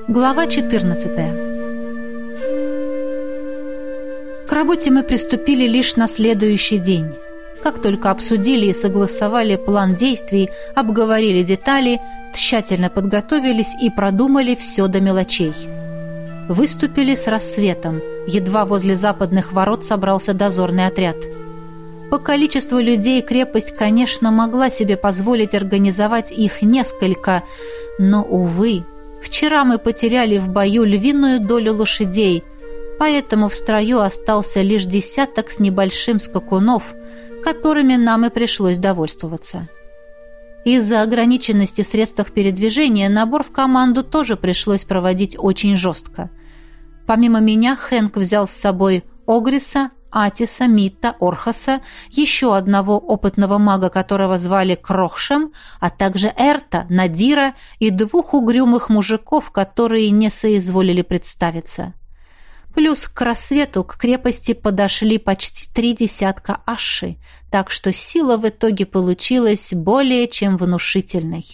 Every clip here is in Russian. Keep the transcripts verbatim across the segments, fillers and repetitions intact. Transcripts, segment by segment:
Глава четырнадцатая. К работе мы приступили лишь на следующий день. Как только обсудили и согласовали план действий, обговорили детали, тщательно подготовились и продумали все до мелочей. Выступили с рассветом. Едва возле западных ворот собрался дозорный отряд. По количеству людей крепость, конечно, могла себе позволить организовать их несколько, но, увы, вчера мы потеряли в бою львиную долю лошадей, поэтому в строю остался лишь десяток с небольшим скакунов, которыми нам и пришлось довольствоваться. Из-за ограниченности в средствах передвижения набор в команду тоже пришлось проводить очень жестко. Помимо меня Хэнк взял с собой Огриса, Атиса, Митта, Орхаса, еще одного опытного мага, которого звали Крохшем, а также Эрта, Надира и двух угрюмых мужиков, которые не соизволили представиться. Плюс к рассвету к крепости подошли почти три десятка аши, так что сила в итоге получилась более чем внушительной.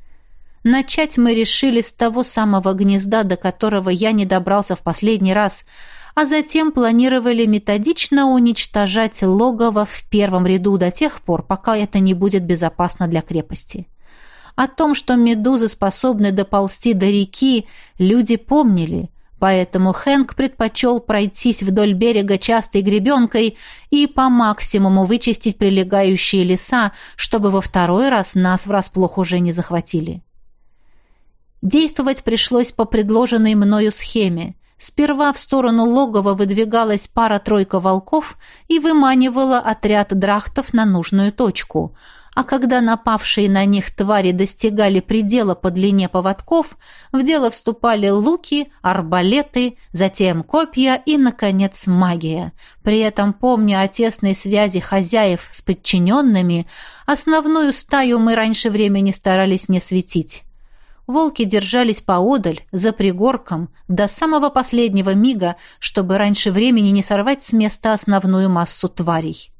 Начать мы решили с того самого гнезда, до которого я не добрался в последний раз, а затем планировали методично уничтожать логово в первом ряду до тех пор, пока это не будет безопасно для крепости. О том, что медузы способны доползти до реки, люди помнили, поэтому Хэнк предпочел пройтись вдоль берега частой гребенкой и по максимуму вычистить прилегающие леса, чтобы во второй раз нас врасплох уже не захватили. Действовать пришлось по предложенной мною схеме. Сперва в сторону логова выдвигалась пара-тройка волков и выманивала отряд драхтов на нужную точку, а когда напавшие на них твари достигали предела по длине поводков, в дело вступали луки, арбалеты, затем копья и, наконец, магия. При этом, помня о тесной связи хозяев с подчиненными, основную стаю мы раньше времени старались не светить. Волки держались поодаль, за пригорком, до самого последнего мига, чтобы раньше времени не сорвать с места основную массу тварей.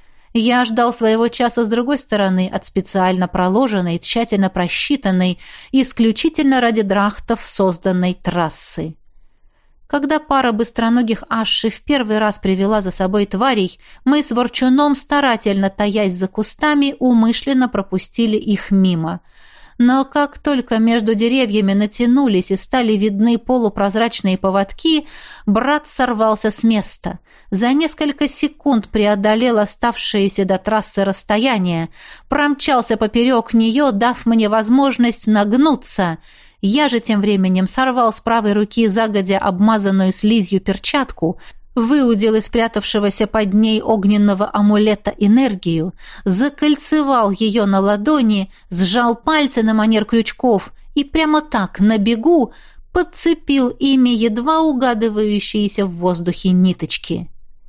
Я ждал своего часа с другой стороны, от специально проложенной, тщательно просчитанной, исключительно ради драхтов созданной трассы. Когда пара быстроногих аши в первый раз привела за собой тварей, мы с Ворчуном, старательно таясь за кустами, умышленно пропустили их мимо. Но как только между деревьями натянулись и стали видны полупрозрачные поводки, брат сорвался с места. За несколько секунд преодолел оставшееся до трассы расстояние, промчался поперек нее, дав мне возможность нагнуться. Я же тем временем сорвал с правой руки загодя обмазанную слизью перчатку, выудил из спрятавшегося под ней огненного амулета энергию, закольцевал ее на ладони, сжал пальцы на манер крючков и прямо так, на бегу, подцепил ими едва угадывающиеся в воздухе ниточки.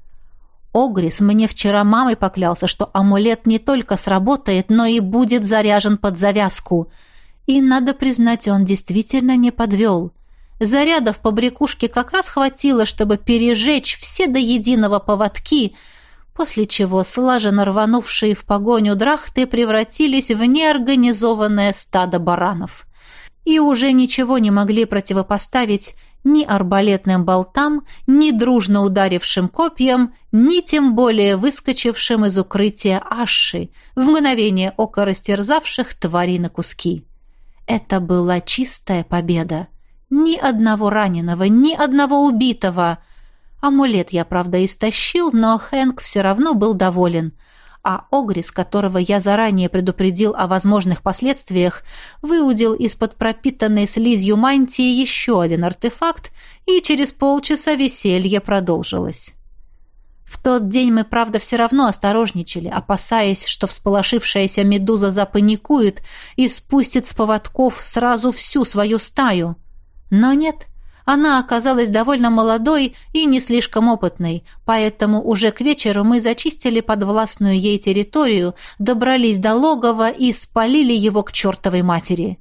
Огрис мне вчера мамой поклялся, что амулет не только сработает, но и будет заряжен под завязку. И, надо признать, он действительно не подвел. Заряда в побрякушке как раз хватило, чтобы пережечь все до единого поводки, после чего слаженно рванувшие в погоню драхты превратились в неорганизованное стадо баранов. И уже ничего не могли противопоставить ни арбалетным болтам, ни дружно ударившим копьям, ни тем более выскочившим из укрытия аши, в мгновение ока растерзавших твари на куски. Это была чистая победа. Ни одного раненого, ни одного убитого. Амулет я, правда, истощил, но Хэнк все равно был доволен. А Огрис, которого я заранее предупредил о возможных последствиях, выудил из-под пропитанной слизью мантии еще один артефакт, и через полчаса веселье продолжилось. В тот день мы, правда, все равно осторожничали, опасаясь, что всполошившаяся медуза запаникует и спустит с поводков сразу всю свою стаю. Но нет, она оказалась довольно молодой и не слишком опытной, поэтому уже к вечеру мы зачистили подвластную ей территорию, добрались до логова и спалили его к чертовой матери.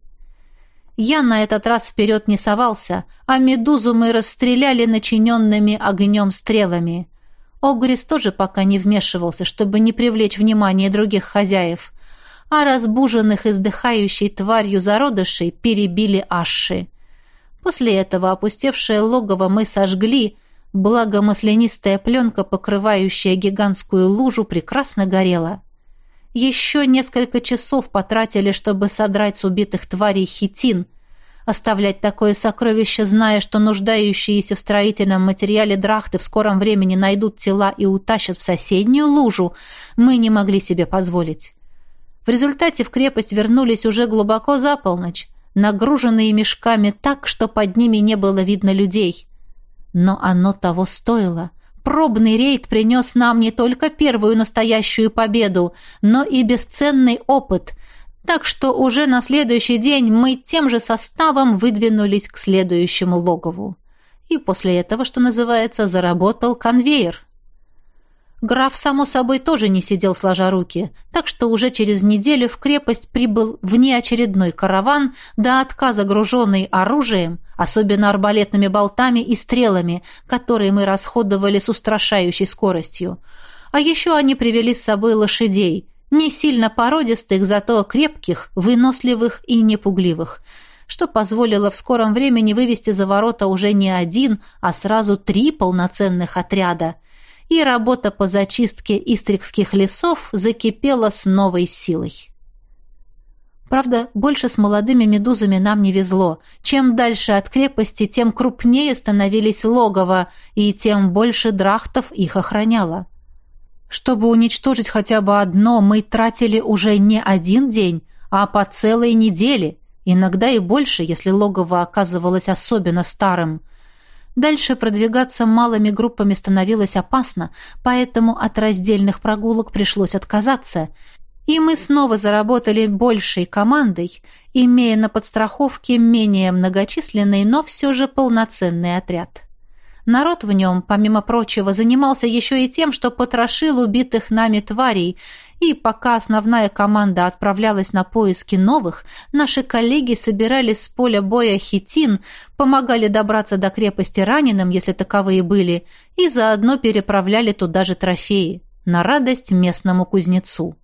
Я на этот раз вперед не совался, а медузу мы расстреляли начиненными огнем стрелами. Огрис тоже пока не вмешивался, чтобы не привлечь внимание других хозяев, а разбуженных издыхающей тварью зародышей перебили аши. После этого опустевшее логово мы сожгли, благо маслянистая пленка, покрывающая гигантскую лужу, прекрасно горела. Еще несколько часов потратили, чтобы содрать с убитых тварей хитин. Оставлять такое сокровище, зная, что нуждающиеся в строительном материале драхты в скором времени найдут тела и утащат в соседнюю лужу, мы не могли себе позволить. В результате в крепость вернулись уже глубоко за полночь, нагруженные мешками так, что под ними не было видно людей. Но оно того стоило. Пробный рейд принес нам не только первую настоящую победу, но и бесценный опыт, так что уже на следующий день мы тем же составом выдвинулись к следующему логову. И после этого, что называется, заработал конвейер. Граф, само собой, тоже не сидел сложа руки, так что уже через неделю в крепость прибыл внеочередной караван, до отказа груженный оружием, особенно арбалетными болтами и стрелами, которые мы расходовали с устрашающей скоростью. А еще они привели с собой лошадей, не сильно породистых, зато крепких, выносливых и непугливых, что позволило в скором времени вывести за ворота уже не один, а сразу три полноценных отряда. И работа по зачистке истрикских лесов закипела с новой силой. Правда, больше с молодыми медузами нам не везло. Чем дальше от крепости, тем крупнее становились логово, и тем больше драхтов их охраняло. Чтобы уничтожить хотя бы одно, мы тратили уже не один день, а по целой неделе, иногда и больше, если логово оказывалось особенно старым. Дальше продвигаться малыми группами становилось опасно, поэтому от раздельных прогулок пришлось отказаться. И мы снова заработали большей командой, имея на подстраховке менее многочисленный, но все же полноценный отряд. Народ в нем, помимо прочего, занимался еще и тем, что потрошил убитых нами тварей, и пока основная команда отправлялась на поиски новых, наши коллеги собирали с поля боя хитин, помогали добраться до крепости раненым, если таковые были, и заодно переправляли туда же трофеи, на радость местному кузнецу.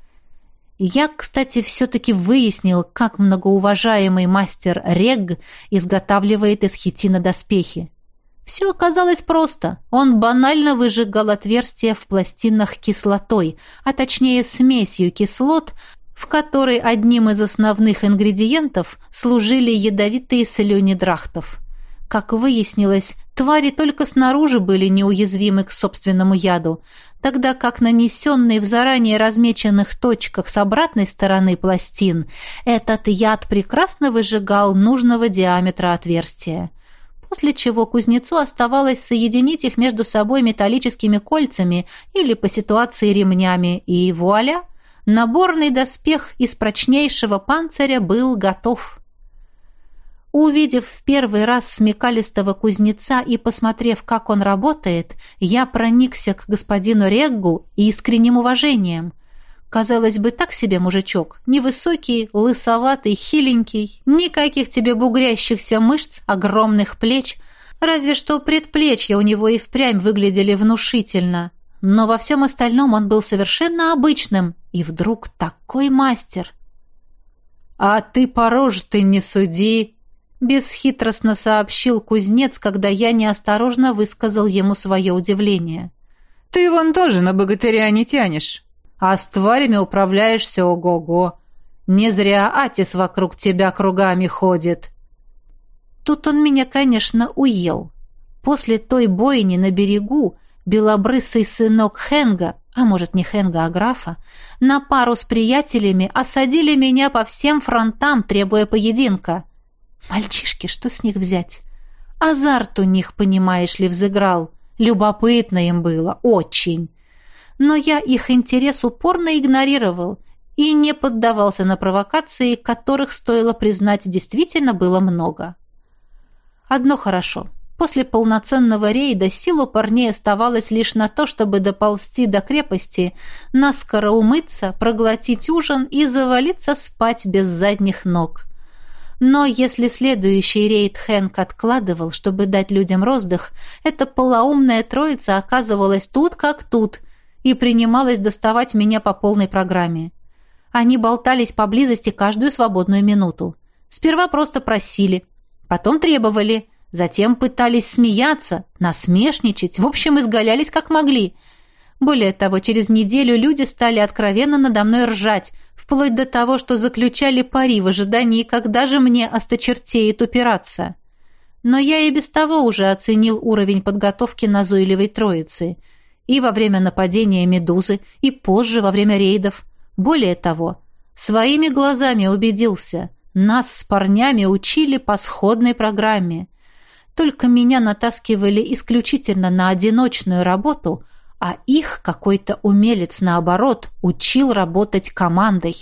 Я, кстати, все-таки выяснил, как многоуважаемый мастер Рег изготавливает из хитина доспехи. Все оказалось просто. Он банально выжигал отверстия в пластинах кислотой, а точнее смесью кислот, в которой одним из основных ингредиентов служили ядовитые слюни драхтов. Как выяснилось, твари только снаружи были неуязвимы к собственному яду, тогда как нанесенный в заранее размеченных точках с обратной стороны пластин этот яд прекрасно выжигал нужного диаметра отверстия. После чего кузнецу оставалось соединить их между собой металлическими кольцами или по ситуации ремнями, и вуаля! Наборный доспех из прочнейшего панциря был готов. Увидев в первый раз смекалистого кузнеца и посмотрев, как он работает, я проникся к господину Реггу искренним уважением. Казалось бы, так себе мужичок. Невысокий, лысоватый, хиленький. Никаких тебе бугрящихся мышц, огромных плеч. Разве что предплечья у него и впрямь выглядели внушительно. Но во всем остальном он был совершенно обычным. И вдруг такой мастер. «А ты по роже-то не суди», — бесхитростно сообщил кузнец, когда я неосторожно высказал ему свое удивление. «Ты вон тоже на богатыря не тянешь. А с тварями управляешься ого-го. Не зря Атис вокруг тебя кругами ходит». Тут он меня, конечно, уел. После той бойни на берегу белобрысый сынок Хенга, а может не Хенга, а графа, на пару с приятелями осадили меня по всем фронтам, требуя поединка. Мальчишки, что с них взять? Азарт у них, понимаешь ли, взыграл. Любопытно им было, очень. Но я их интерес упорно игнорировал и не поддавался на провокации, которых, стоило признать, действительно было много. Одно хорошо. После полноценного рейда сил у парней оставалось лишь на то, чтобы доползти до крепости, наскоро умыться, проглотить ужин и завалиться спать без задних ног. Но если следующий рейд Хэнк откладывал, чтобы дать людям роздых, эта полоумная троица оказывалась тут как тут и принималась доставать меня по полной программе. Они болтались поблизости каждую свободную минуту. Сперва просто просили. Потом требовали, затем пытались смеяться, насмешничать, в общем, изгалялись как могли. Более того, через неделю люди стали откровенно надо мной ржать, вплоть до того, что заключали пари в ожидании, когда же мне осточертеет упираться. Но я и без того уже оценил уровень подготовки назойливой троицы. И во время нападения «Медузы», и позже, во время рейдов. Более того, своими глазами убедился, нас с парнями учили по сходной программе. Только меня натаскивали исключительно на одиночную работу, а их какой-то умелец, наоборот, учил работать командой.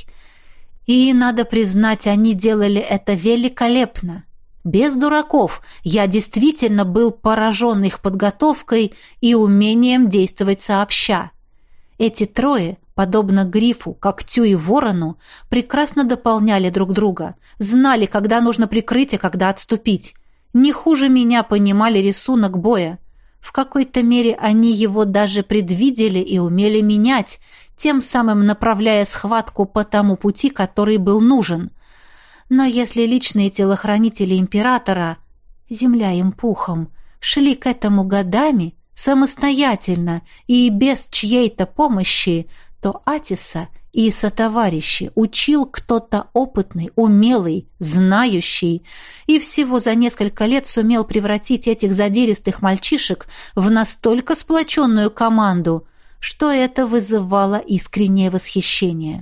И, надо признать, они делали это великолепно. Без дураков. Я действительно был поражен их подготовкой и умением действовать сообща. Эти трое, подобно Грифу, Когтю и Ворону, прекрасно дополняли друг друга, знали, когда нужно прикрыть, а когда отступить. Не хуже меня понимали рисунок боя. В какой-то мере они его даже предвидели и умели менять, тем самым направляя схватку по тому пути, который был нужен. Но если личные телохранители императора, земля им пухом, шли к этому годами, самостоятельно и без чьей-то помощи, то Атиса и сотоварищи учил кто-то опытный, умелый, знающий, и всего за несколько лет сумел превратить этих задиристых мальчишек в настолько сплоченную команду, что это вызывало искреннее восхищение.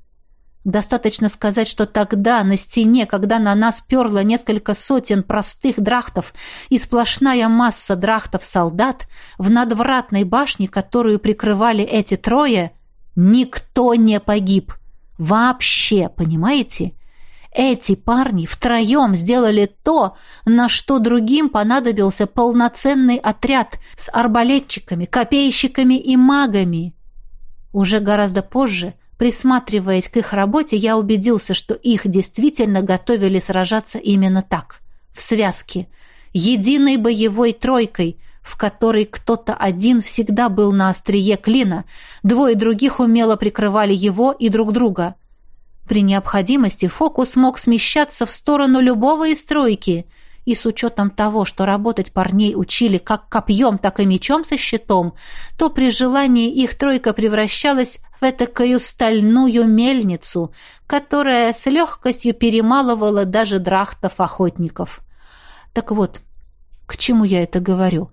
Достаточно сказать, что тогда на стене, когда на нас перло несколько сотен простых драхтов и сплошная масса драхтов-солдат, в надвратной башне, которую прикрывали эти трое, никто не погиб. Вообще, понимаете? Эти парни втроем сделали то, на что другим понадобился полноценный отряд с арбалетчиками, копейщиками и магами. Уже гораздо позже, присматриваясь к их работе, я убедился, что их действительно готовили сражаться именно так, в связке, единой боевой тройкой, в которой кто-то один всегда был на острие клина, двое других умело прикрывали его и друг друга. При необходимости фокус мог смещаться в сторону любого из тройки, и с учетом того, что работать парней учили как копьем, так и мечом со щитом, то при желании их тройка превращалась в этакую стальную мельницу, которая с легкостью перемалывала даже драхтов-охотников. Так вот, к чему я это говорю?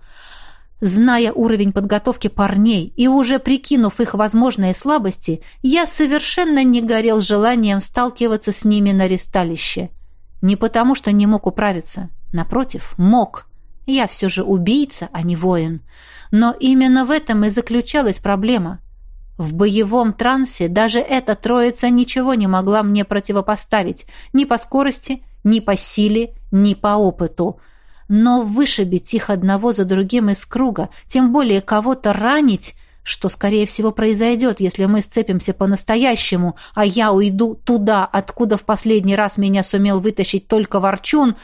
Зная уровень подготовки парней и уже прикинув их возможные слабости, я совершенно не горел желанием сталкиваться с ними на ристалище. Не потому, что не мог управиться. Напротив, мог. Я все же убийца, а не воин. Но именно в этом и заключалась проблема. В боевом трансе даже эта троица ничего не могла мне противопоставить. Ни по скорости, ни по силе, ни по опыту. Но вышибить их одного за другим из круга, тем более кого-то ранить, что, скорее всего, произойдет, если мы сцепимся по-настоящему, а я уйду туда, откуда в последний раз меня сумел вытащить только Ворчун,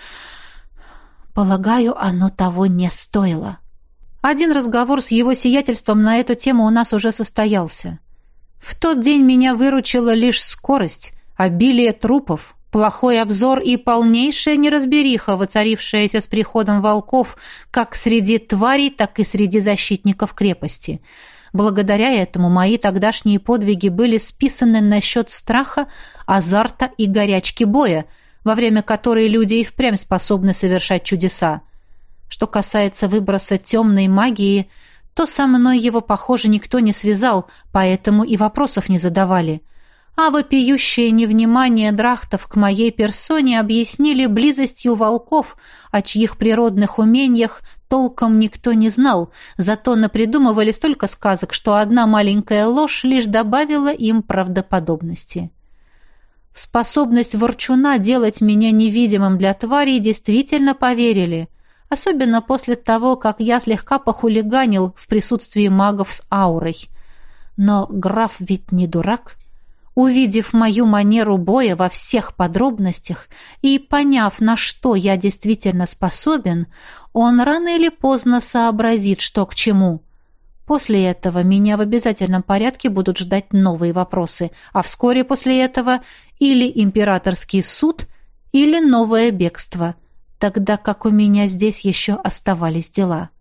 полагаю, оно того не стоило. Один разговор с его сиятельством на эту тему у нас уже состоялся. В тот день меня выручила лишь скорость, обилие трупов, плохой обзор и полнейшая неразбериха, воцарившаяся с приходом волков как среди тварей, так и среди защитников крепости. Благодаря этому мои тогдашние подвиги были списаны на счет страха, азарта и горячки боя, во время которой люди и впрямь способны совершать чудеса. Что касается выброса темной магии, то со мной его, похоже, никто не связал, поэтому и вопросов не задавали. А вопиющее невнимание драхтов к моей персоне объяснили близостью волков, о чьих природных умениях толком никто не знал, зато напридумывали столько сказок, что одна маленькая ложь лишь добавила им правдоподобности. В способность Ворчуна делать меня невидимым для тварей действительно поверили, особенно после того, как я слегка похулиганил в присутствии магов с аурой. Но граф ведь не дурак. Увидев мою манеру боя во всех подробностях и поняв, на что я действительно способен, он рано или поздно сообразит, что к чему. После этого меня в обязательном порядке будут ждать новые вопросы, а вскоре после этого или императорский суд, или новое бегство. тогда как у меня здесь еще оставались дела.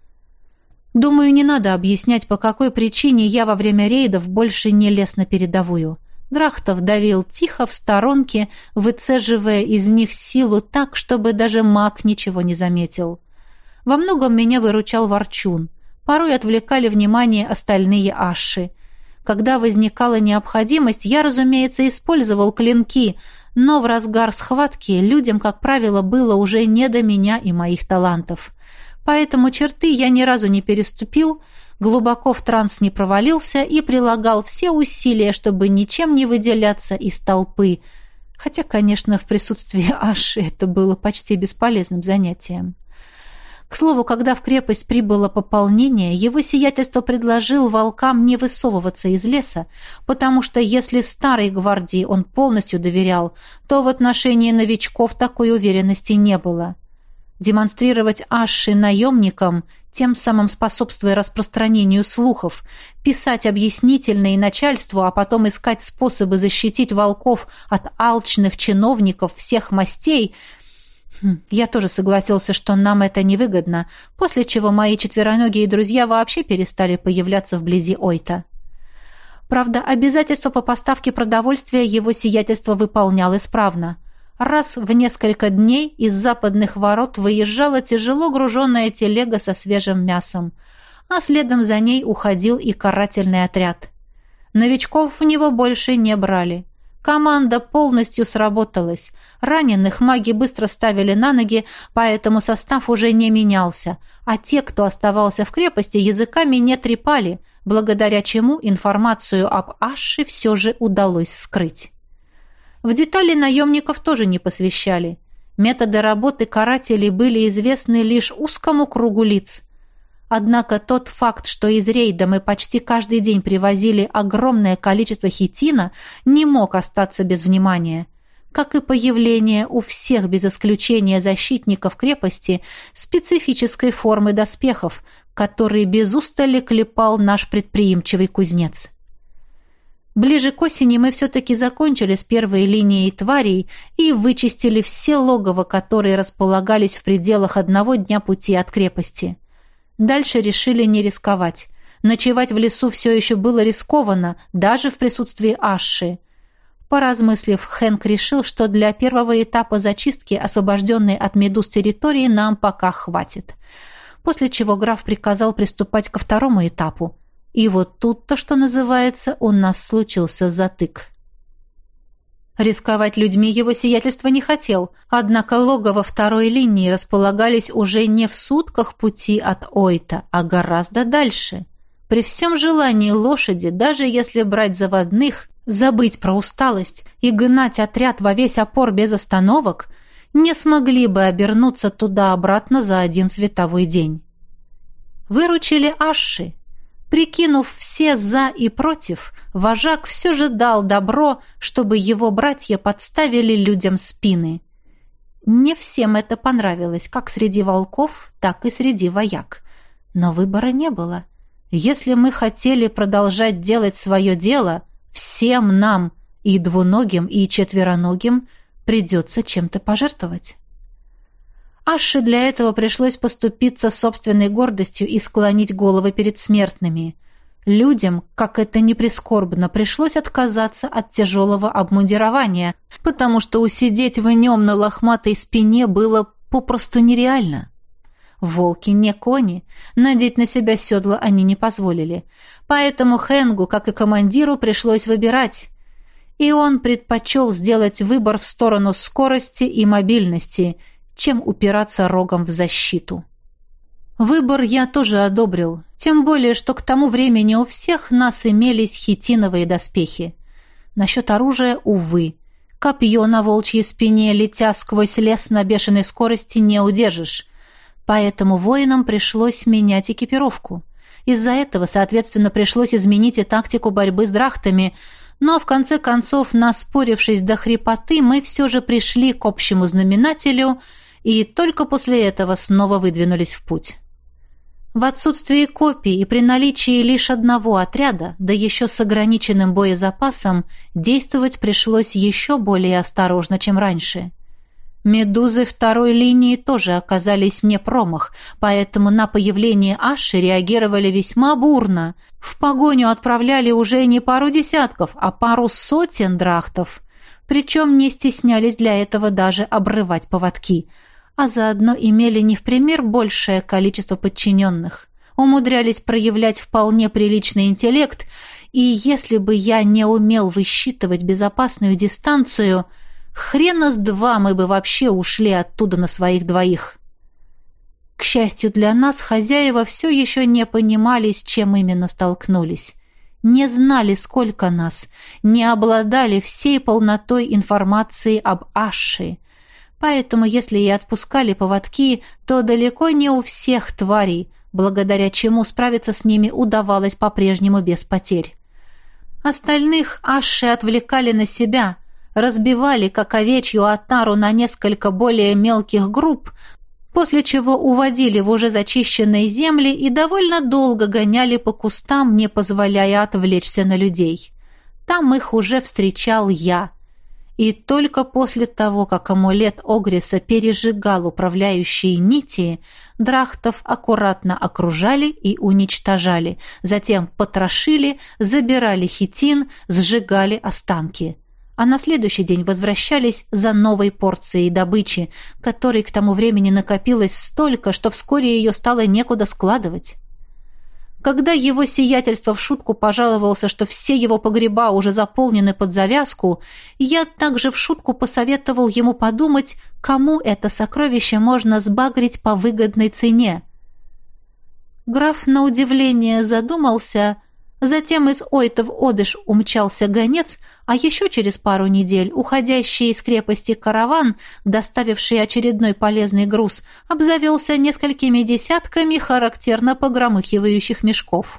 Думаю, не надо объяснять, по какой причине я во время рейдов больше не лез на передовую. Драхтов давил тихо в сторонке, выцеживая из них силу так, чтобы даже маг ничего не заметил. Во многом меня выручал Ворчун. Порой отвлекали внимание остальные аши. Когда возникала необходимость, я, разумеется, использовал клинки, но в разгар схватки людям, как правило, было уже не до меня и моих талантов. Поэтому черты я ни разу не переступил, глубоко в транс не провалился и прилагал все усилия, чтобы ничем не выделяться из толпы, хотя, конечно, в присутствии Аши это было почти бесполезным занятием. К слову, когда в крепость прибыло пополнение, его сиятельство предложил волкам не высовываться из леса, потому что если старой гвардии он полностью доверял, то в отношении новичков такой уверенности не было. Демонстрировать Аши наемникам, тем самым способствуя распространению слухов, писать объяснительные начальству, а потом искать способы защитить волков от алчных чиновников всех мастей – я тоже согласился, что нам это невыгодно, после чего мои четвероногие друзья вообще перестали появляться вблизи Ойта. Правда, обязательство по поставке продовольствия его сиятельство выполнял исправно. Раз в несколько дней из западных ворот выезжала тяжело груженная телега со свежим мясом, а следом за ней уходил и карательный отряд. Новичков в него больше не брали. Команда полностью сработалась. Раненых маги быстро ставили на ноги, поэтому состав уже не менялся, а те, кто оставался в крепости, языками не трепали, благодаря чему информацию об Аши все же удалось скрыть. В детали наемников тоже не посвящали. Методы работы карателей были известны лишь узкому кругу лиц. Однако тот факт, что из рейда мы почти каждый день привозили огромное количество хитина, не мог остаться без внимания. Как и появление у всех без исключения защитников крепости специфической формы доспехов, которые без устали клепал наш предприимчивый кузнец. Ближе к осени мы все-таки закончили с первой линией тварей и вычистили все логово, которые располагались в пределах одного дня пути от крепости. Дальше решили не рисковать. Ночевать в лесу все еще было рискованно, даже в присутствии Аши. Поразмыслив, Хэнк решил, что для первого этапа зачистки, освобожденной от медуз территории, нам пока хватит. После чего граф приказал приступать ко второму этапу. И вот тут-то, что называется, у нас случился затык. Рисковать людьми его сиятельство не хотел, однако логово второй линии располагались уже не в сутках пути от Ойта, а гораздо дальше. При всем желании лошади, даже если брать заводных, забыть про усталость и гнать отряд во весь опор без остановок, не смогли бы обернуться туда-обратно за один световой день. Выручили Аши. Прикинув все «за» и «против», вожак все же дал добро, чтобы его братья подставили людям спины. Не всем это понравилось, как среди волков, так и среди вояк. Но выбора не было. Если мы хотели продолжать делать свое дело, всем нам, и двуногим, и четвероногим, придется чем-то пожертвовать. Аше для этого пришлось поступиться собственной гордостью и склонить головы перед смертными. Людям, как это ни прискорбно, пришлось отказаться от тяжелого обмундирования, потому что усидеть в нем на лохматой спине было попросту нереально. Волки не кони, надеть на себя седла они не позволили. Поэтому Хэнгу, как и командиру, пришлось выбирать. И он предпочел сделать выбор в сторону скорости и мобильности – чем упираться рогом в защиту. Выбор я тоже одобрил, тем более, что к тому времени у всех нас имелись хитиновые доспехи. Насчет оружия, увы. Копье на волчьей спине, летя сквозь лес на бешеной скорости, не удержишь. Поэтому воинам пришлось менять экипировку. Из-за этого, соответственно, пришлось изменить и тактику борьбы с драхтами, но, в конце концов, наспорившись до хрипоты, мы все же пришли к общему знаменателю и только после этого снова выдвинулись в путь. В отсутствии копий и при наличии лишь одного отряда, да еще с ограниченным боезапасом, действовать пришлось еще более осторожно, чем раньше. Медузы второй линии тоже оказались не промах, поэтому на появление Аши реагировали весьма бурно. В погоню отправляли уже не пару десятков, а пару сотен драхтов. Причем не стеснялись для этого даже обрывать поводки, а заодно имели не в пример большее количество подчиненных. Умудрялись проявлять вполне приличный интеллект, и если бы я не умел высчитывать безопасную дистанцию, хрена с два мы бы вообще ушли оттуда на своих двоих. К счастью для нас, хозяева все еще не понимали, с чем именно столкнулись. Не знали, сколько нас, не обладали всей полнотой информации об Аши. Поэтому, если и отпускали поводки, то далеко не у всех тварей, благодаря чему справиться с ними удавалось по-прежнему без потерь. Остальных Аши отвлекали на себя, разбивали, как овечью отару, на несколько более мелких групп, после чего уводили в уже зачищенные земли и довольно долго гоняли по кустам, не позволяя отвлечься на людей. Там их уже встречал я. И только после того, как амулет Огриса пережигал управляющие нити, драхтов аккуратно окружали и уничтожали, затем потрошили, забирали хитин, сжигали останки. А на следующий день возвращались за новой порцией добычи, которой к тому времени накопилось столько, что вскоре ее стало некуда складывать. Когда его сиятельство в шутку пожаловался, что все его погреба уже заполнены под завязку, я также в шутку посоветовал ему подумать, кому это сокровище можно сбагрить по выгодной цене. Граф на удивление задумался. Затем из Ойта в Одыш умчался гонец, а еще через пару недель уходящий из крепости караван, доставивший очередной полезный груз, обзавелся несколькими десятками характерно погромыхивающих мешков.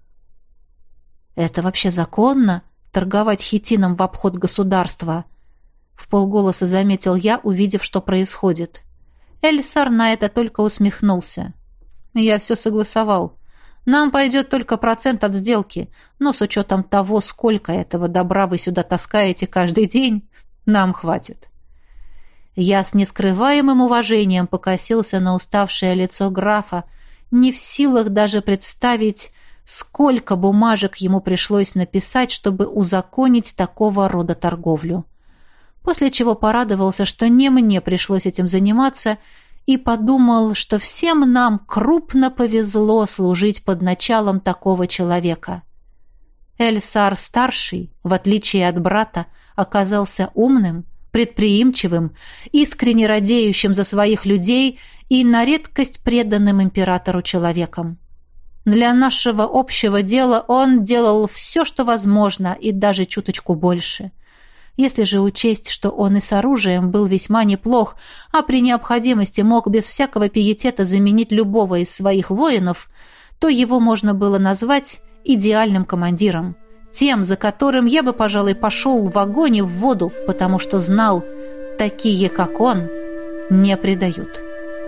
«Это вообще законно? Торговать хитином в обход государства?» Вполголоса заметил я, увидев, что происходит. Эльсар на это только усмехнулся. «Я все согласовал. Нам пойдет только процент от сделки, но с учетом того, сколько этого добра вы сюда таскаете каждый день, нам хватит». Я с нескрываемым уважением покосился на уставшее лицо графа, не в силах даже представить, сколько бумажек ему пришлось написать, чтобы узаконить такого рода торговлю. После чего порадовался, что не мне пришлось этим заниматься, и подумал, что всем нам крупно повезло служить под началом такого человека. Эльсар-старший, в отличие от брата, оказался умным, предприимчивым, искренне радеющим за своих людей и на редкость преданным императору человеком. Для нашего общего дела он делал все, что возможно, и даже чуточку больше. Если же учесть, что он и с оружием был весьма неплох, а при необходимости мог без всякого пиетета заменить любого из своих воинов, то его можно было назвать идеальным командиром. Тем, за которым я бы, пожалуй, пошел в огонь и в воду, потому что знал, такие, как он, не предают.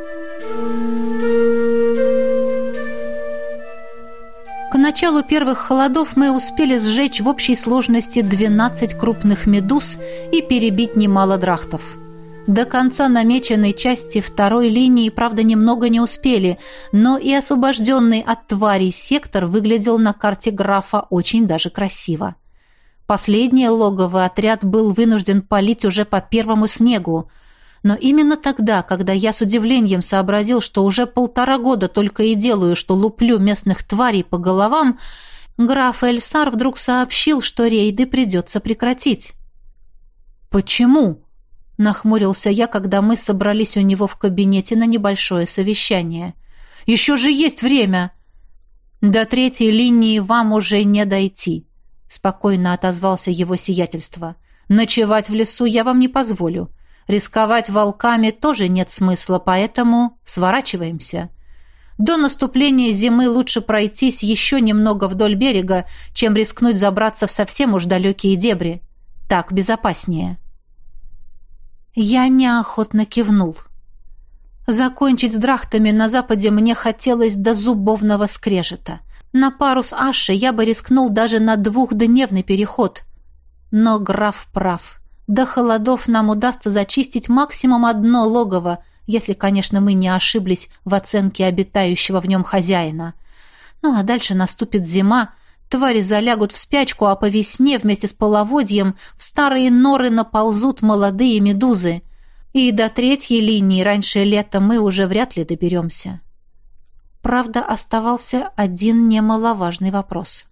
К началу первых холодов мы успели сжечь в общей сложности двенадцать крупных медуз и перебить немало драхтов. До конца намеченной части второй линии, правда, немного не успели, но и освобожденный от тварей сектор выглядел на карте графа очень даже красиво. Последний логовый отряд был вынужден палить уже по первому снегу, но именно тогда, когда я с удивлением сообразил, что уже полтора года только и делаю, что луплю местных тварей по головам, граф Эльсар вдруг сообщил, что рейды придется прекратить. «Почему?» — нахмурился я, когда мы собрались у него в кабинете на небольшое совещание. «Еще же есть время!» «До третьей линии вам уже не дойти», — спокойно отозвался его сиятельство. «Ночевать в лесу я вам не позволю. Рисковать волками тоже нет смысла, поэтому сворачиваемся. До наступления зимы лучше пройтись еще немного вдоль берега, чем рискнуть забраться в совсем уж далекие дебри. Так безопаснее». Я неохотно кивнул. Закончить с драхтами на западе мне хотелось до зубовного скрежета. На пару с Ашей я бы рискнул даже на двухдневный переход. Но граф прав. До холодов нам удастся зачистить максимум одно логово, если, конечно, мы не ошиблись в оценке обитающего в нем хозяина. Ну а дальше наступит зима, твари залягут в спячку, а по весне вместе с половодьем в старые норы наползут молодые медузы. И до третьей линии раньше лета мы уже вряд ли доберемся. Правда, оставался один немаловажный вопрос.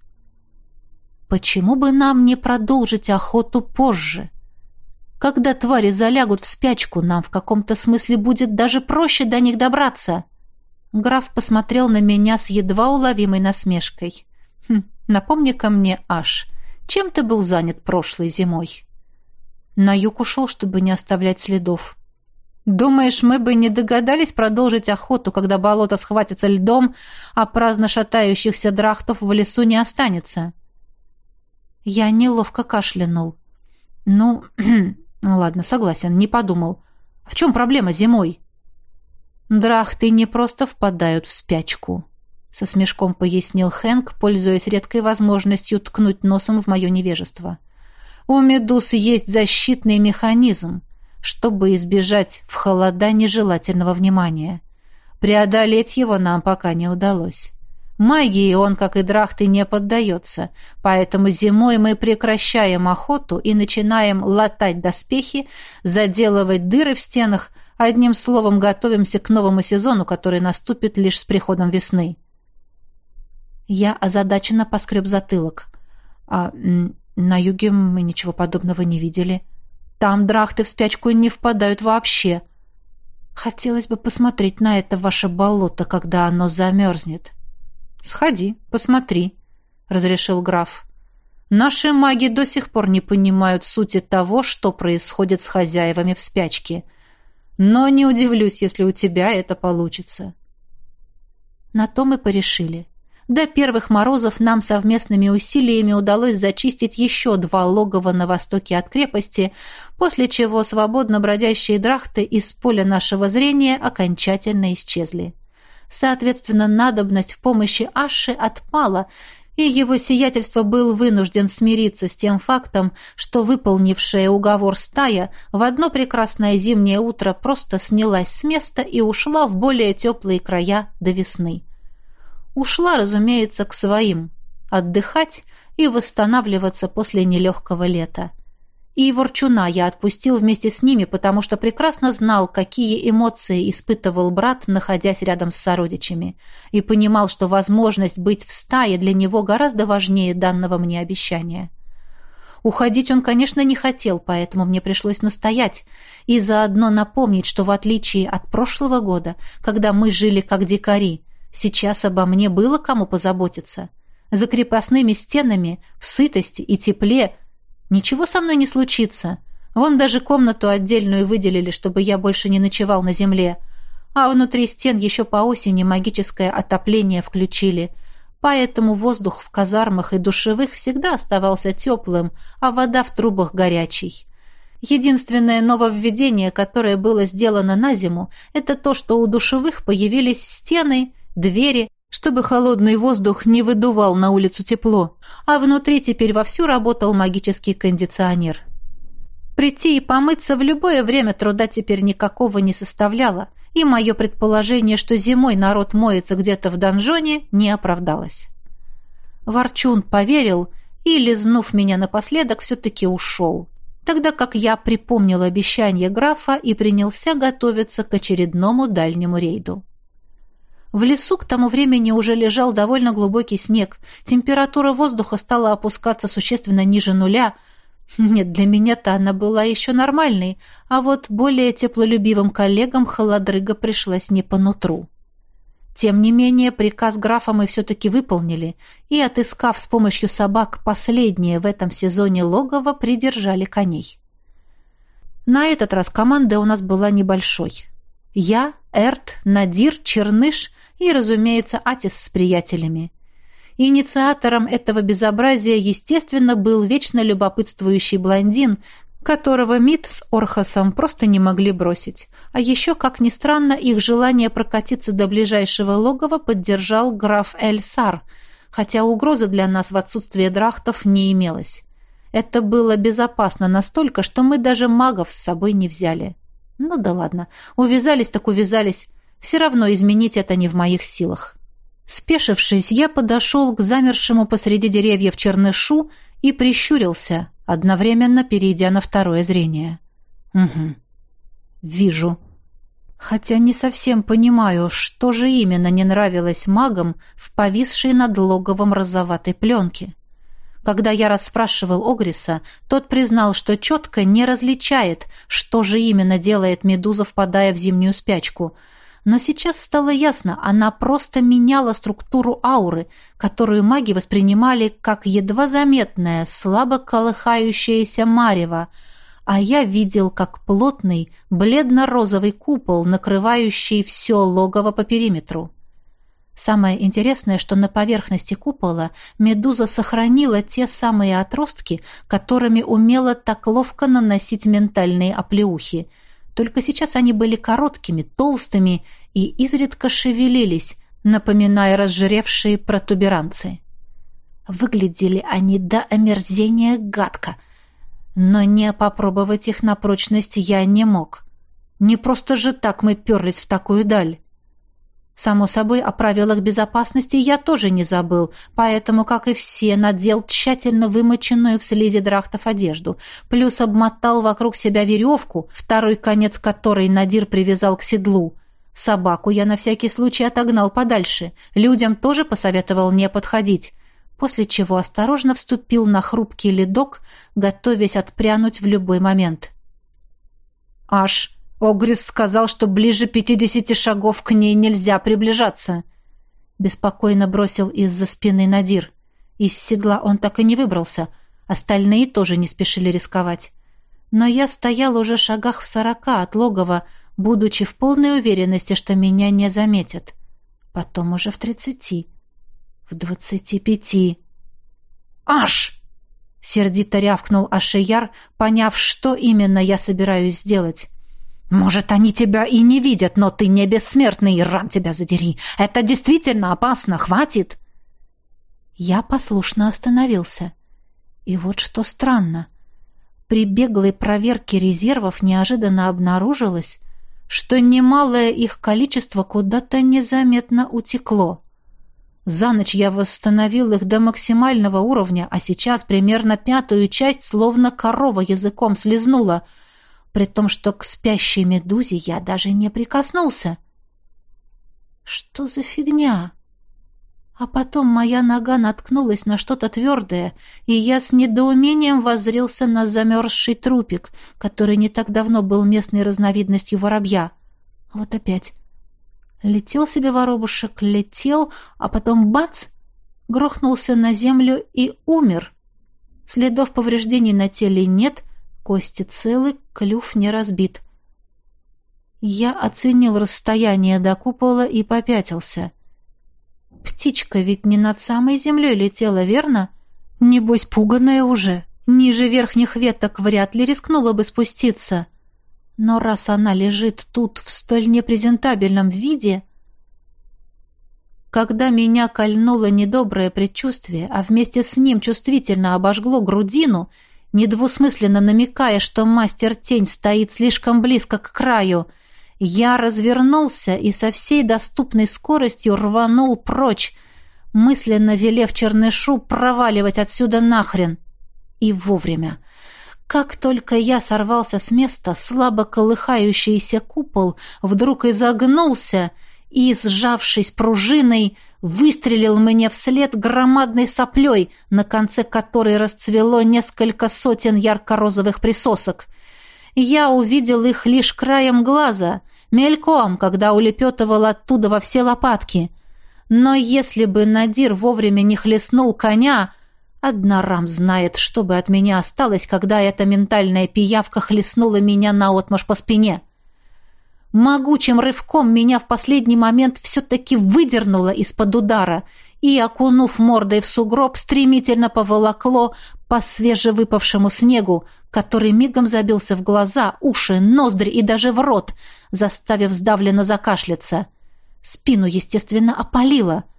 Почему бы нам не продолжить охоту позже? Когда твари залягут в спячку, нам в каком-то смысле будет даже проще до них добраться. Граф посмотрел на меня с едва уловимой насмешкой. Хм, напомни-ка мне, Аш, чем ты был занят прошлой зимой? На юг ушел, чтобы не оставлять следов. Думаешь, мы бы не догадались продолжить охоту, когда болото схватится льдом, а праздно шатающихся драхтов в лесу не останется? Я неловко кашлянул. Ну, ладно, согласен, не подумал. В чем проблема зимой? Драхты не просто впадают в спячку, со смешком пояснил Хэнк, пользуясь редкой возможностью ткнуть носом в мое невежество. У медуз есть защитный механизм, чтобы избежать в холода нежелательного внимания. Преодолеть его нам пока не удалось. Магии он, как и драхты, не поддается, поэтому зимой мы прекращаем охоту и начинаем латать доспехи, заделывать дыры в стенах, одним словом, готовимся к новому сезону, который наступит лишь с приходом весны. Я озадаченно поскреб затылок. А на юге мы ничего подобного не видели. Там драхты в спячку не впадают вообще. Хотелось бы посмотреть на это ваше болото, когда оно замерзнет. «Сходи, посмотри», — разрешил граф. «Наши маги до сих пор не понимают сути того, что происходит с хозяевами в спячке. Но не удивлюсь, если у тебя это получится». На то мы порешили. До первых морозов нам совместными усилиями удалось зачистить еще два логова на востоке от крепости, после чего свободно бродящие драхты из поля нашего зрения окончательно исчезли. Соответственно, надобность в помощи Аши отпала, и его сиятельство был вынужден смириться с тем фактом, что выполнившая уговор стая в одно прекрасное зимнее утро просто снялась с места и ушла в более теплые края до весны. Ушла, разумеется, к своим, отдыхать и восстанавливаться после нелегкого лета. И ворчуна я отпустил вместе с ними, потому что прекрасно знал, какие эмоции испытывал брат, находясь рядом с сородичами, и понимал, что возможность быть в стае для него гораздо важнее данного мне обещания. Уходить он, конечно, не хотел, поэтому мне пришлось настоять и заодно напомнить, что в отличие от прошлого года, когда мы жили как дикари, сейчас обо мне было кому позаботиться. За крепостными стенами, в сытости и тепле ничего со мной не случится. Вон даже комнату отдельную выделили, чтобы я больше не ночевал на земле. А внутри стен еще по осени магическое отопление включили. Поэтому воздух в казармах и душевых всегда оставался теплым, а вода в трубах горячей. Единственное нововведение, которое было сделано на зиму, это то, что у душевых появились стены, двери, чтобы холодный воздух не выдувал на улицу тепло, а внутри теперь вовсю работал магический кондиционер. Прийти и помыться в любое время труда теперь никакого не составляло, и мое предположение, что зимой народ моется где-то в донжоне, не оправдалось. Ворчун поверил и, лизнув меня напоследок, все-таки ушел, тогда как я припомнил обещание графа и принялся готовиться к очередному дальнему рейду. В лесу к тому времени уже лежал довольно глубокий снег. Температура воздуха стала опускаться существенно ниже нуля. Нет, для меня-то она была еще нормальной, а вот более теплолюбивым коллегам холодрыга пришлась не по нутру. Тем не менее, приказ графа мы все-таки выполнили, и, отыскав с помощью собак последнее в этом сезоне логово, придержали коней. На этот раз команда у нас была небольшой. Я, Эрт, Надир, Черныш и, разумеется, Атис с приятелями. Инициатором этого безобразия, естественно, был вечно любопытствующий блондин, которого Мит с Орхасом просто не могли бросить. А еще, как ни странно, их желание прокатиться до ближайшего логова поддержал граф Эль-Сар, хотя угрозы для нас в отсутствие драхтов не имелось. Это было безопасно настолько, что мы даже магов с собой не взяли. Ну да ладно, увязались так увязались. Все равно изменить это не в моих силах. Спешившись, я подошел к замершему посреди деревьев чернышу и прищурился, одновременно перейдя на второе зрение. Угу. Вижу. Хотя не совсем понимаю, что же именно не нравилось магам в повисшей над логовом розоватой пленке. Когда я расспрашивал Огриса, тот признал, что четко не различает, что же именно делает медуза, впадая в зимнюю спячку. Но сейчас стало ясно, она просто меняла структуру ауры, которую маги воспринимали как едва заметное, слабо колыхающееся марево, а я видел как плотный, бледно-розовый купол, накрывающий все логово по периметру. Самое интересное, что на поверхности купола медуза сохранила те самые отростки, которыми умела так ловко наносить ментальные оплеухи. Только сейчас они были короткими, толстыми и изредка шевелились, напоминая разжиревшие протуберанцы. Выглядели они до омерзения гадко, но не попробовать их на прочность я не мог. Не просто же так мы перлись в такую даль. Само собой, о правилах безопасности я тоже не забыл, поэтому, как и все, надел тщательно вымоченную в слизи драхтов одежду, плюс обмотал вокруг себя веревку, второй конец которой Надир привязал к седлу. Собаку я на всякий случай отогнал подальше, людям тоже посоветовал не подходить, после чего осторожно вступил на хрупкий ледок, готовясь отпрянуть в любой момент. «Аш!» Огрис сказал, что ближе пятидесяти шагов к ней нельзя приближаться. Беспокойно бросил из-за спины Надир. Из седла он так и не выбрался. Остальные тоже не спешили рисковать. Но я стоял уже в шагах в сорока от логова, будучи в полной уверенности, что меня не заметят. Потом уже в тридцати. В двадцати пяти. «Аш!» — сердито рявкнул Ашияр, поняв, что именно я собираюсь сделать. «Может, они тебя и не видят, но ты не бессмертный, рам тебя задери. Это действительно опасно, хватит!» Я послушно остановился. И вот что странно. При беглой проверке резервов неожиданно обнаружилось, что немалое их количество куда-то незаметно утекло. За ночь я восстановил их до максимального уровня, а сейчас примерно пятую часть словно корова языком слезнула, при том, что к спящей медузе я даже не прикоснулся. Что за фигня? А потом моя нога наткнулась на что-то твердое, и я с недоумением воззрелся на замерзший трупик, который не так давно был местной разновидностью воробья. Вот опять. Летел себе воробушек, летел, а потом бац! Грохнулся на землю и умер. Следов повреждений на теле нет, кости целы, клюв не разбит. Я оценил расстояние до купола и попятился. Птичка ведь не над самой землей летела, верно? Небось, пуганая уже. Ниже верхних веток вряд ли рискнула бы спуститься. Но раз она лежит тут в столь непрезентабельном виде... Когда меня кольнуло недоброе предчувствие, а вместе с ним чувствительно обожгло грудину, недвусмысленно намекая, что мастер-тень стоит слишком близко к краю, я развернулся и со всей доступной скоростью рванул прочь, мысленно велев чернышу проваливать отсюда нахрен. И вовремя. Как только я сорвался с места, слабо колыхающийся купол вдруг изогнулся и, сжавшись пружиной, выстрелил мне вслед громадной соплей, на конце которой расцвело несколько сотен ярко-розовых присосок. Я увидел их лишь краем глаза, мельком, когда улепетывал оттуда во все лопатки. Но если бы Надир вовремя не хлестнул коня, однорам знает, что бы от меня осталось, когда эта ментальная пиявка хлестнула меня наотмашь по спине. Могучим рывком меня в последний момент все-таки выдернуло из-под удара и, окунув мордой в сугроб, стремительно поволокло по свежевыпавшему снегу, который мигом забился в глаза, уши, ноздри и даже в рот, заставив сдавленно закашляться. Спину, естественно, опалило.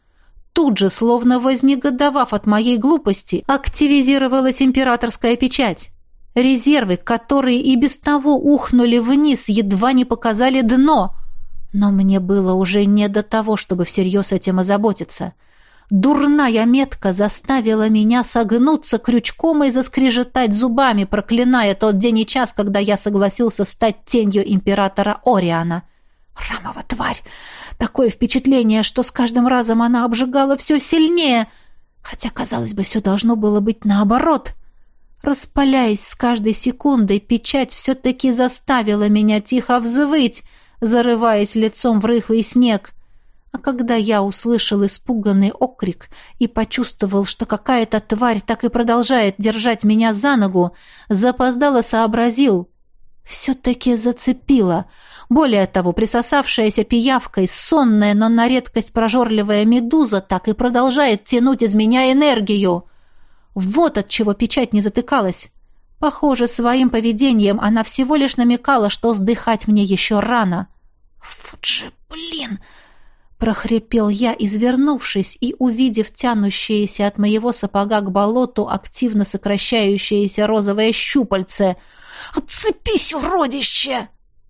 тут же, словно вознегодовав от моей глупости, активизировалась императорская печать. Резервы, которые и без того ухнули вниз, едва не показали дно. Но мне было уже не до того, чтобы всерьез этим озаботиться. Дурная метка заставила меня согнуться крючком и заскрежетать зубами, проклиная тот день и час, когда я согласился стать тенью императора Ориана. Рамова тварь! Такое впечатление, что с каждым разом она обжигала все сильнее, хотя, казалось бы, все должно было быть наоборот. Распаляясь с каждой секундой, печать все-таки заставила меня тихо взвыть, зарываясь лицом в рыхлый снег. А когда я услышал испуганный окрик и почувствовал, что какая-то тварь так и продолжает держать меня за ногу, запоздало сообразил. Все-таки зацепила. Более того, присосавшаяся пиявкой, сонная, но на редкость прожорливая медуза так и продолжает тянуть из меня энергию. Вот от чего печать не затыкалась. Похоже, своим поведением она всего лишь намекала, что сдыхать мне еще рано. «Вот же, блин!» — прохрипел я, извернувшись и увидев тянущееся от моего сапога к болоту активно сокращающееся розовое щупальце. «Отцепись, уродище!»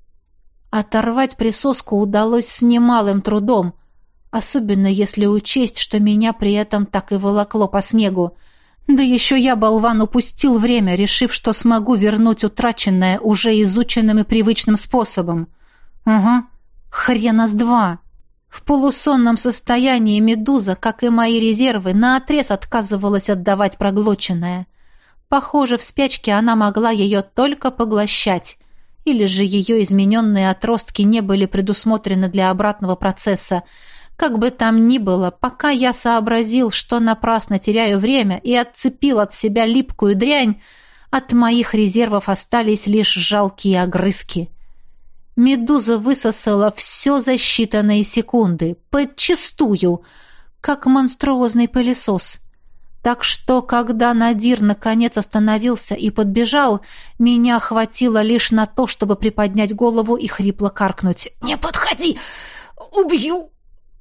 Оторвать присоску удалось с немалым трудом, особенно если учесть, что меня при этом так и волокло по снегу. Да еще я, болван, упустил время, решив, что смогу вернуть утраченное уже изученным и привычным способом. Ага, хрена с два. В полусонном состоянии медуза, как и мои резервы, наотрез отказывалась отдавать проглоченное. Похоже, в спячке она могла ее только поглощать, или же ее измененные отростки не были предусмотрены для обратного процесса. Как бы там ни было, пока я сообразил, что напрасно теряю время, и отцепил от себя липкую дрянь, от моих резервов остались лишь жалкие огрызки. Медуза высосала все за считанные секунды, подчистую, как монструозный пылесос. Так что, когда Надир наконец остановился и подбежал, меня хватило лишь на то, чтобы приподнять голову и хрипло каркнуть. «Не подходи! Убью!»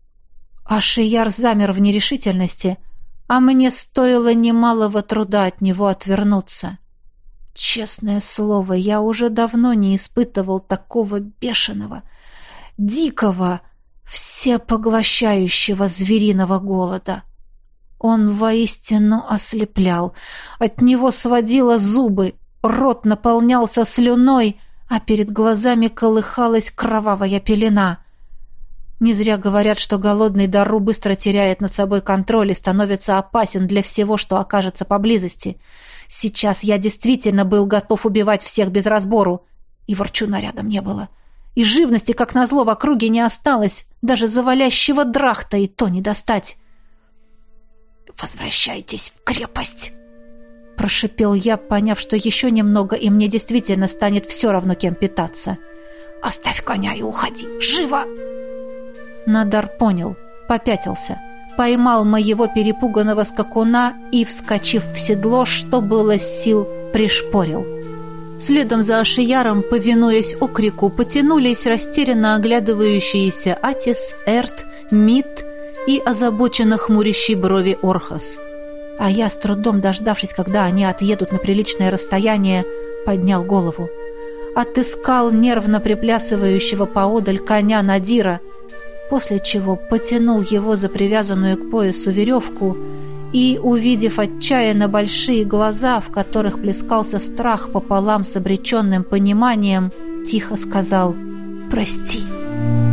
Ашияр замер в нерешительности, а мне стоило немалого труда от него отвернуться. Честное слово, я уже давно не испытывал такого бешеного, дикого, всепоглощающего звериного голода. Он воистину ослеплял, от него сводило зубы, рот наполнялся слюной, а перед глазами колыхалась кровавая пелена. Не зря говорят, что голодный Дару быстро теряет над собой контроль и становится опасен для всего, что окажется поблизости. Сейчас я действительно был готов убивать всех без разбору, и ворчуна рядом не было. И живности, как назло, в округе не осталось, даже завалящего драхта и то не достать. «Возвращайтесь в крепость!» — прошипел я, поняв, что еще немного, и мне действительно станет все равно, кем питаться. «Оставь коня и уходи! Живо!» Надар понял, попятился, поймал моего перепуганного скакуна и, вскочив в седло, что было сил, пришпорил. Следом за Ашияром, повинуясь окрику, потянулись растерянно оглядывающиеся Атис, Эрт, Мит и озабоченно хмурящий брови Орхас. А я, с трудом дождавшись, когда они отъедут на приличное расстояние, поднял голову. Отыскал нервно приплясывающего поодаль коня Надира, после чего потянул его за привязанную к поясу веревку и, увидев отчаянно большие глаза, в которых плескался страх пополам с обреченным пониманием, тихо сказал «Прости».